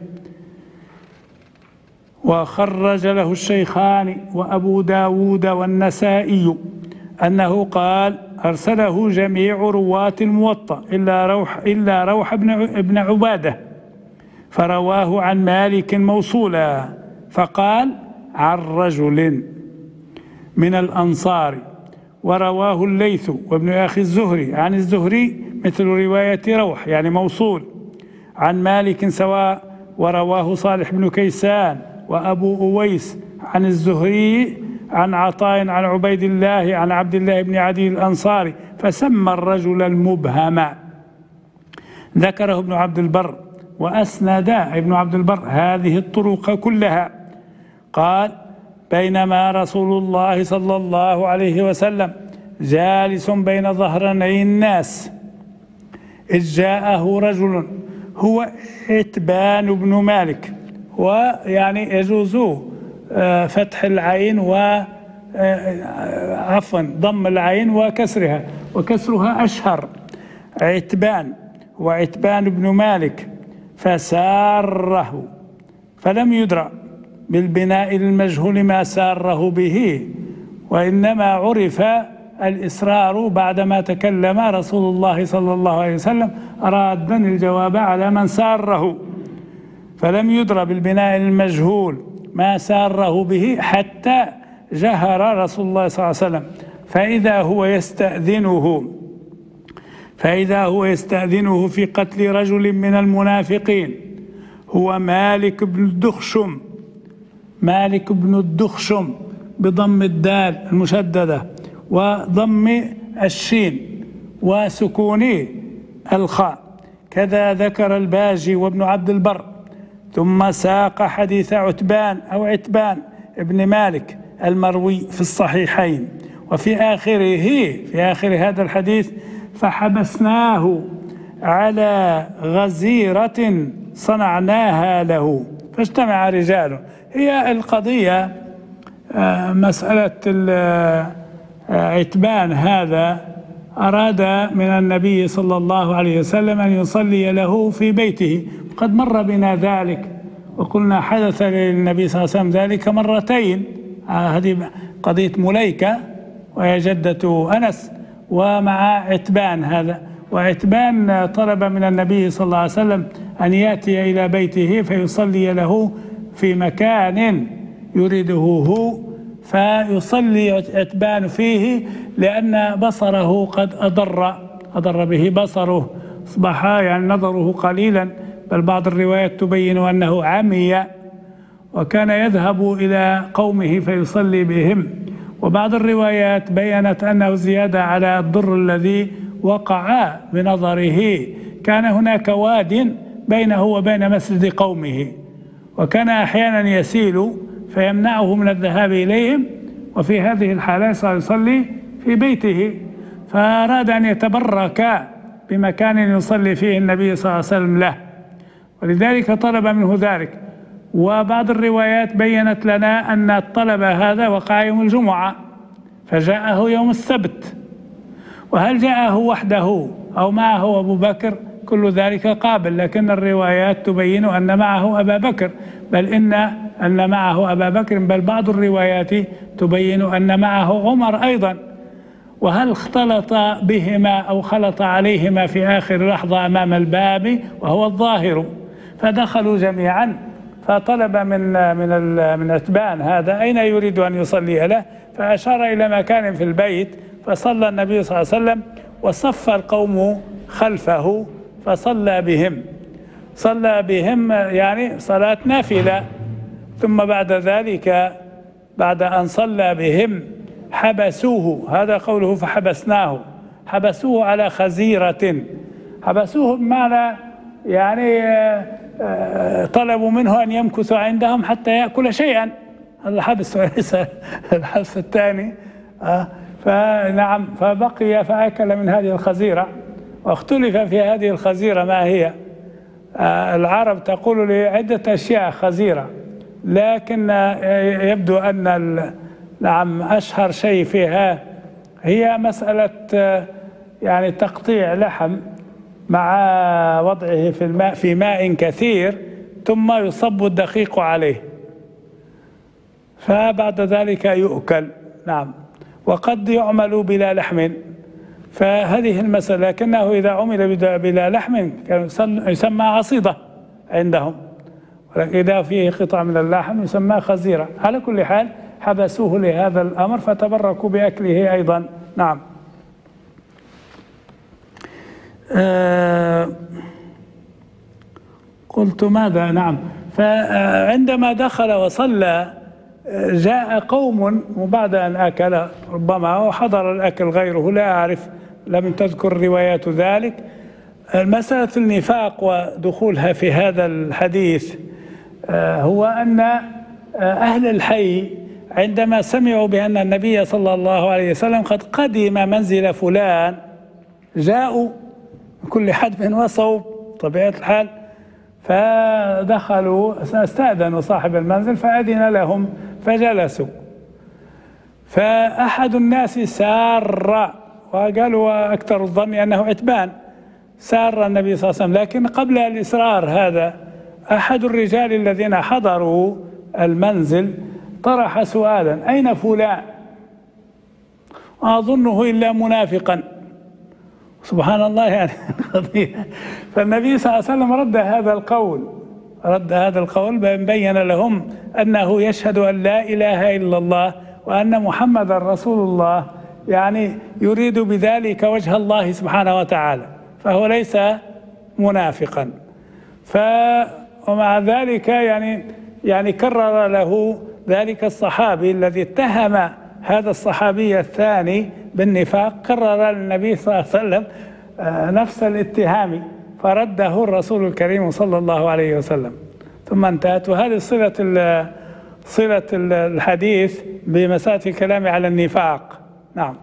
وخرج له الشيخان وأبو داود والنسائي أنه قال: أرسله جميع رواة الموطأ إلا روح بن عبادة، فرواه عن مالك موصولا، فقال: عن رجل من الأنصار. ورواه الليث وابن أخي الزهري عن الزهري مثل رواية روح، يعني موصول، عن مالك سواء ورواه صالح بن كيسان وأبو أويس عن الزهري عن عطاء عن عبيد الله عن عبد الله بن عدي الأنصاري فسمى الرجل المبهم. ذكره ابن عبد البر وأسند ابن عبد البر هذه الطرق كلها. قال: بينما رسول الله صلى الله عليه وسلم جالس بين ظهراني الناس إذ جاءه رجل هو عتبان بن مالك، ويعني يجوز فتح العين عفوا ضم العين وكسرها، وكسرها أشهر. عتبان وعتبان بن مالك فساره، فلم يدرى بالبناء المجهول ما ساره به، وإنما عرف الإصرار بعدما تكلم رسول الله صلى الله عليه وسلم رادا الجواب على من ساره، فلم يدرى بالبناء المجهول ما ساره به حتى جهر رسول الله صلى الله عليه وسلم فإذا هو يستأذنه في قتل رجل من المنافقين هو مالك بن الدخشم بضم الدال المشددة وضم الشين وسكون الخاء، كذا ذكر الباجي وابن عبد البر. ثم ساق حديث عتبان عتبان ابن مالك المروي في الصحيحين، وفي آخر هذا الحديث: فحبسناه على غزيرة صنعناها له فاجتمع رجاله. هي القضية مسألة عتبان هذا أراد من النبي صلى الله عليه وسلم أن يصلي له في بيته، قد مر بنا ذلك وقلنا حدث للنبي صلى الله عليه وسلم ذلك مرتين. هذه قضية مليكة وهي جدة أنس، ومع عتبان هذا. وعتبان طلب من النبي صلى الله عليه وسلم أن يأتي إلى بيته فيصلي له في مكان يريده هو، فيصلي عتبان فيه لأن بصره قد أضر به بصره، أصبح يعني نظره قليلا، بل بعض الروايات تبين أنه عمي، وكان يذهب إلى قومه فيصلي بهم. وبعض الروايات بيّنت أنه زيادة على الضر الذي وقع بنظره، كان هناك واد بينه وبين مسجد قومه، وكان أحيانا يسيل فيمنعه من الذهاب إليهم، وفي هذه الحالة يصلي في بيته، فأراد أن يتبرك بمكان يصلي فيه النبي صلى الله عليه وسلم له، ولذلك طلب منه ذلك. وبعض الروايات بيّنت لنا أن الطلب هذا وقع يوم الجمعة فجاءه يوم السبت، وهل جاءه وحده أو معه أبو بكر كل ذلك قابل، لكن الروايات تبين أن معه أبا بكر، بل أن معه أبا بكر، بل بعض الروايات تبين أن معه عمر أيضا. وهل اختلط بهما أو خلط عليهما في آخر لحظة أمام الباب وهو الظاهر، فدخلوا جميعا، فطلب من عتبان هذا أين يريد أن يصلي له، فأشار إلى مكان في البيت، فصلى النبي صلى الله عليه وسلم وصف القوم خلفه فصلى بهم يعني صلاة نافلة. ثم بعد ذلك بعد أن صلى بهم حبسوه، هذا قوله فحبسناه، حبسوه على خزيرة، حبسوه بمعنى يعني طلبوا منه أن يمكث عندهم حتى يأكل شيئا، الحبس وليس الحبس الثاني. فنعم، فبقي فأكل من هذه الخزيرة، واختلف في هذه الخزيرة ما هي. العرب تقول لعدة أشياء خزيرة، لكن يبدو أن نعم أشهر شيء فيها هي مسألة يعني تقطيع لحم مع وضعه في الماء في ماء كثير ثم يصب الدقيق عليه، فبعد ذلك يؤكل. نعم، وقد يعمل بلا لحم، فهذه المسألة، لكنه إذا عمل بلا لحم كان يسمى عصيدة عندهم، ولكن إذا فيه قطع من اللحم يسمى خزيرة. على كل حال حبسوه لهذا الأمر فتبركوا بأكله أيضا. نعم. قلت ماذا؟ نعم. فعندما دخل وصلى جاء قوم وبعد أن أكل ربما وحضر الأكل غيره لا أعرف، لم تذكر روايات ذلك. مسألة النفاق ودخولها في هذا الحديث هو أن أهل الحي عندما سمعوا بأن النبي صلى الله عليه وسلم قد قدم منزل فلان جاءوا كل حدب وصوب طبيعة الحال، فدخلوا استأذنوا صاحب المنزل فأذن لهم فجلسوا، فأحد الناس سار وقالوا أكثر الظن أنه عتبان، سار النبي صلى الله عليه وسلم، لكن قبل الإسرار هذا أحد الرجال الذين حضروا المنزل طرح سؤالا: أين فلان؟ أظنه إلا منافقا. سبحان الله يعني القضية. فالنبي صلى الله عليه وسلم رد هذا القول بين لهم أنه يشهد أن لا إله إلا الله وأن محمد رسول الله، يعني يريد بذلك وجه الله سبحانه وتعالى، فهو ليس منافقا. ومع ذلك يعني كرر له ذلك الصحابي الذي اتهم هذا الصحابي الثاني بالنفاق، كرر للنبي صلى الله عليه وسلم نفس الاتهام فرده الرسول الكريم صلى الله عليه وسلم، ثم انتهت. وهذه صلة الحديث بمسألة الكلام على النفاق. نعم.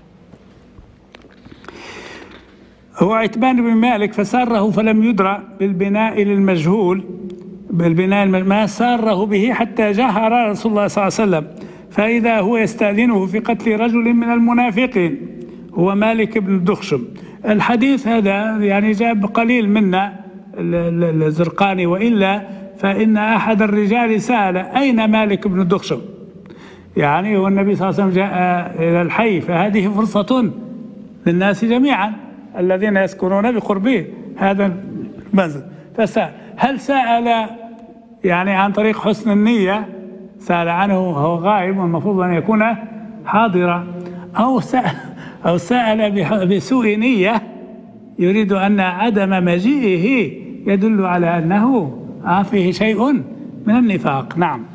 هو عتبان بن مالك فساره فلم يدرى بالبناء للمجهول، ما ساره به حتى جهر رسول الله صلى الله عليه وسلم، فإذا هو يستأذنه في قتل رجل من المنافقين هو مالك بن الدخشم. الحديث هذا يعني جاب قليل منا الزرقاني، وإلا فإن أحد الرجال سأل: أين مالك بن الدخشم؟ يعني هو النبي صلى الله عليه وسلم جاء إلى الحي، فهذه فرصة للناس جميعا الذين يسكنون بقربه هذا المنزل، فسأل. هل سأل يعني عن طريق حسن النية، سأل عنه هو غائب والمفروض أن يكون حاضرا، أو سأل بسوء نية يريد أن عدم مجيئه يدل على أنه فيه شيء من النفاق. نعم.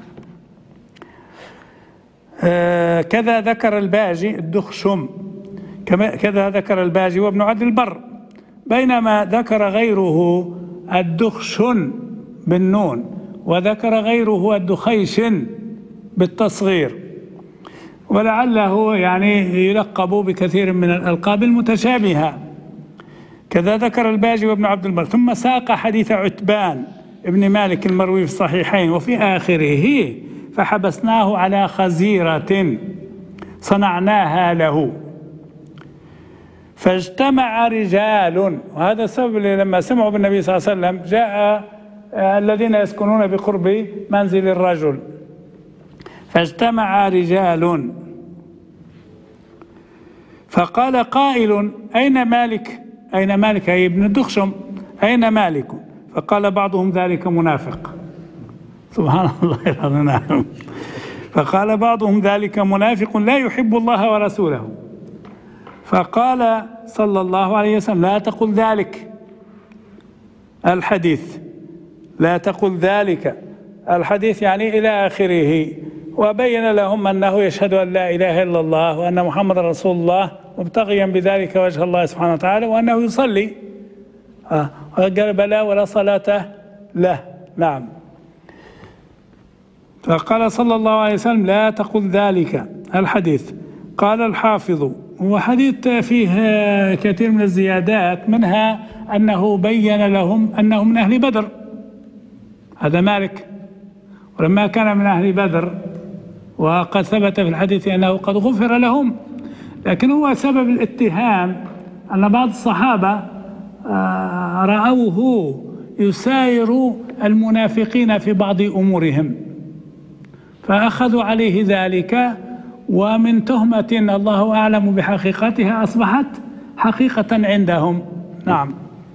كذا ذكر الباجي الدخشم، كذا ذكر الباجي وابن عبد البر، بينما ذكر غيره الدخشن بالنون، وذكر غيره الدخيشن بالتصغير، ولعله يعني يلقب بكثير من الألقاب المتشابهة. كذا ذكر الباجي وابن عبد البر. ثم ساق حديث عتبان ابن مالك المروي في الصحيحين وفي آخره: فحبسناه على خزيرة صنعناها له فاجتمع رجال. وهذا السبب لما سمعوا بالنبي صلى الله عليه وسلم جاء الذين يسكنون بقرب منزل الرجل، فاجتمع رجال فقال قائل: أين مالك؟ أين مالك أي ابن الدخشم؟ أين مالك؟ فقال بعضهم: ذلك منافق. سبحان الله العظيم. فقال بعضهم: ذلك منافق لا يحب الله ورسوله. فقال صلى الله عليه وسلم: لا تقل ذلك. الحديث لا تقل ذلك الحديث يعني إلى آخره، وبين لهم أنه يشهد أن لا إله إلا الله وأن محمد رسول الله مبتغيا بذلك وجه الله سبحانه وتعالى، وأنه يصلي. قال: بلى ولا صلاة له. نعم. فقال صلى الله عليه وسلم: لا تقل ذلك. الحديث. قال الحافظ: هو حديث فيه كثير من الزيادات، منها أنه بين لهم أنه من أهل بدر، هذا مالك، ولما كان من أهل بدر وقد ثبت في الحديث أنه قد غفر لهم، لكن هو سبب الاتهام أن بعض الصحابة رأوه يساير المنافقين في بعض أمورهم فأخذوا عليه ذلك، ومن تهمة الله أعلم بحقيقتها أصبحت حقيقة عندهم. نعم.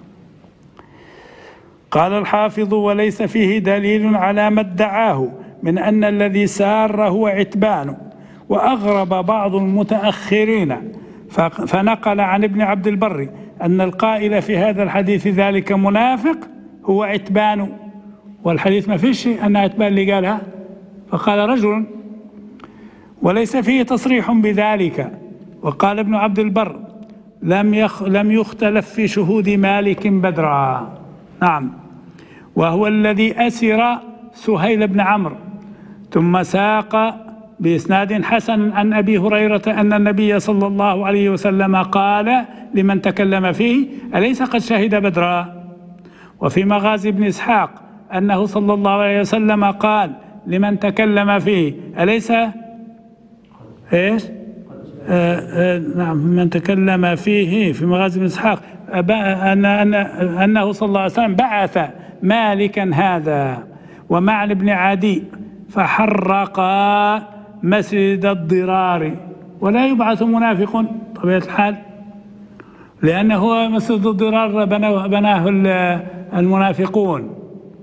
قال الحافظ: وليس فيه دليل على ما ادعاه من أن الذي سار هو عتبان، وأغرب بعض المتأخرين فنقل عن ابن عبد البر أن القائل في هذا الحديث ذلك منافق هو عتبان، والحديث ما فيش أن عتبان اللي قالها، فقال رجل، وليس فيه تصريح بذلك. وقال ابن عبد البر لم يختلف في شهود مالك بدرا. نعم، وهو الذي أسر سهيل بن عمرو. ثم ساق بإسناد حسن عن أبي هريرة أن النبي صلى الله عليه وسلم قال لمن تكلم فيه: أليس قد شهد بدرا؟ وفي مغازي ابن إسحاق أنه صلى الله عليه وسلم قال لمن تكلم فيه: أليس إيش؟ نعم، من تكلم فيه في مغازي ابن إسحاق أنه صلى الله عليه وسلم بعث مالكا هذا ومعن بن عدي فحرقا مسجد الضرار. ولا يبعث منافق طبيعة الحال، لأنه مسجد الضرار بناه المنافقون،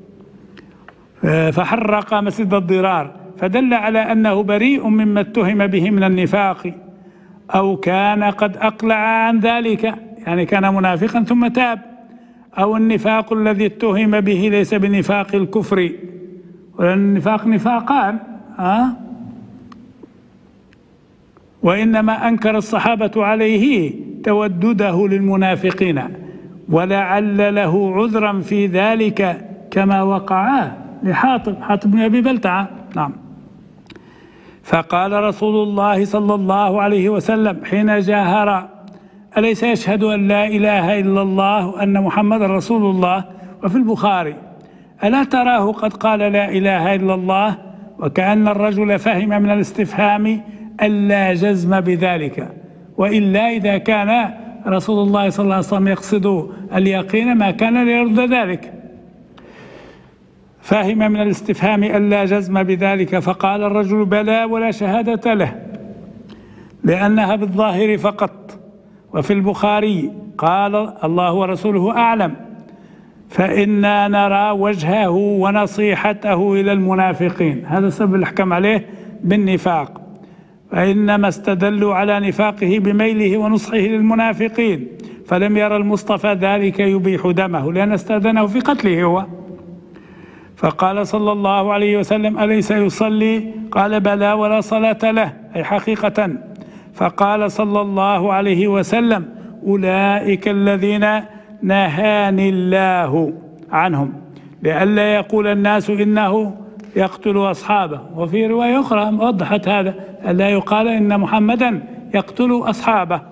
فحرق مسجد الضرار، فدل على أنه بريء مما اتهم به من النفاق، أو كان قد أقلع عن ذلك، يعني كان منافقا ثم تاب، أو النفاق الذي اتهم به ليس بنفاق الكفر، والنفاق نفاقان، وإنما أنكر الصحابة عليه تودده للمنافقين، ولعل له عذرا في ذلك كما وقع لحاطب بن أبي بلتعة. نعم. فقال رسول الله صلى الله عليه وسلم حين جاهر: أليس يشهد أن لا إله إلا الله وأن محمد رسول الله؟ وفي البخاري: ألا تراه قد قال لا إله إلا الله؟ وكأن الرجل فهم من الاستفهام ألا جزم بذلك، وإلا إذا كان رسول الله صلى الله عليه وسلم يقصد اليقين ما كان ليرد ذلك، فهم من الاستفهام ألا جزم بذلك. فقال الرجل: بلى ولا شهادة له، لأنها بالظاهر فقط. وفي البخاري قال: الله ورسوله أعلم، فإنا نرى وجهه ونصيحته إلى المنافقين. هذا سبب الحكم عليه بالنفاق، فإنما استدلوا على نفاقه بميله ونصحه للمنافقين، فلم يرى المصطفى ذلك يبيح دمه، لأن استأذنه في قتله هو. فقال صلى الله عليه وسلم: أليس يصلي؟ قال: بلى ولا صلاة له، أي حقيقة. فقال صلى الله عليه وسلم: أولئك الذين نهاني الله عنهم، لئلا يقول الناس إنه يقتل أصحابه. وفي رواية أخرى وضحت هذا: ألا يقال إن محمدا يقتل أصحابه،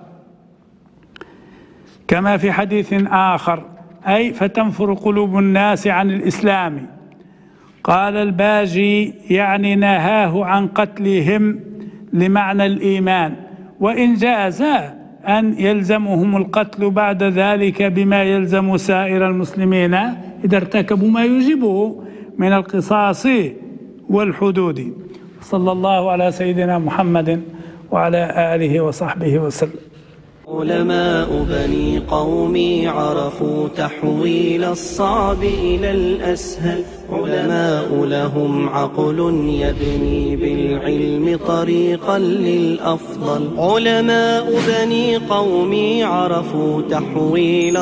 كما في حديث آخر: أي فتنفر قلوب الناس عن الإسلام. قال الباجي: يعني نهاه عن قتلهم لمعنى الإيمان، وإن جاز أن يلزمهم القتل بعد ذلك بما يلزم سائر المسلمين إذا ارتكبوا ما يجبه من القصاص والحدود. صلى الله على سيدنا محمد وعلى آله وصحبه وسلم. علماء بني قومي عرفوا تحويل الصعب إلى الأسهل، علماء لهم عقل يبني بالعلم طريقا للأفضل. علماء بني قومي عرفوا تحويل